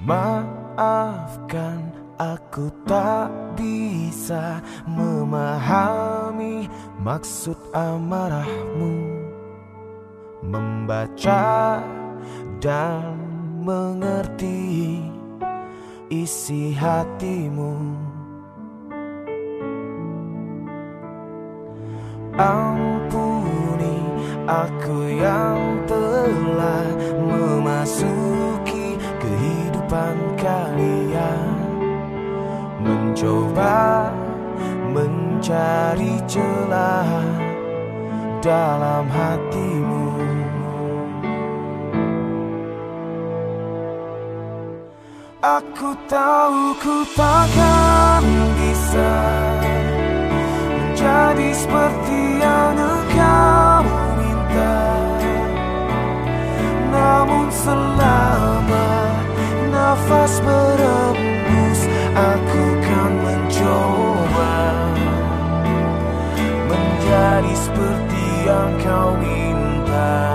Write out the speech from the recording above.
Maafkan, aku tak bisa memahami maksud amarahmu. Membaca dan mengerti isi hatimu. Ampuni aku yang telah memasuki kehidupan kalian, mencoba mencari celah dalam hatimu. Aku tahu ku takkan bisa menjadi seperti yang engkau minta, namun selama nafas berembus, aku kan mencoba menjadi seperti yang kau minta.